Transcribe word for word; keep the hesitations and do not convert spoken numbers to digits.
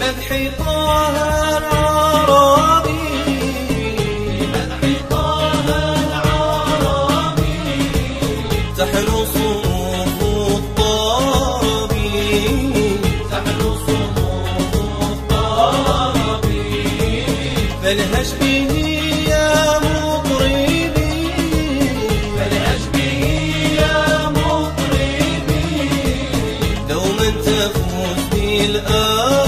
بمدح طه العربي بمدح طه العربي تحلو صنوف الطربي تحلو صنوف الطربي فالهج به يا مطربي فالهج به يا مطربي دوما تفوز بالآن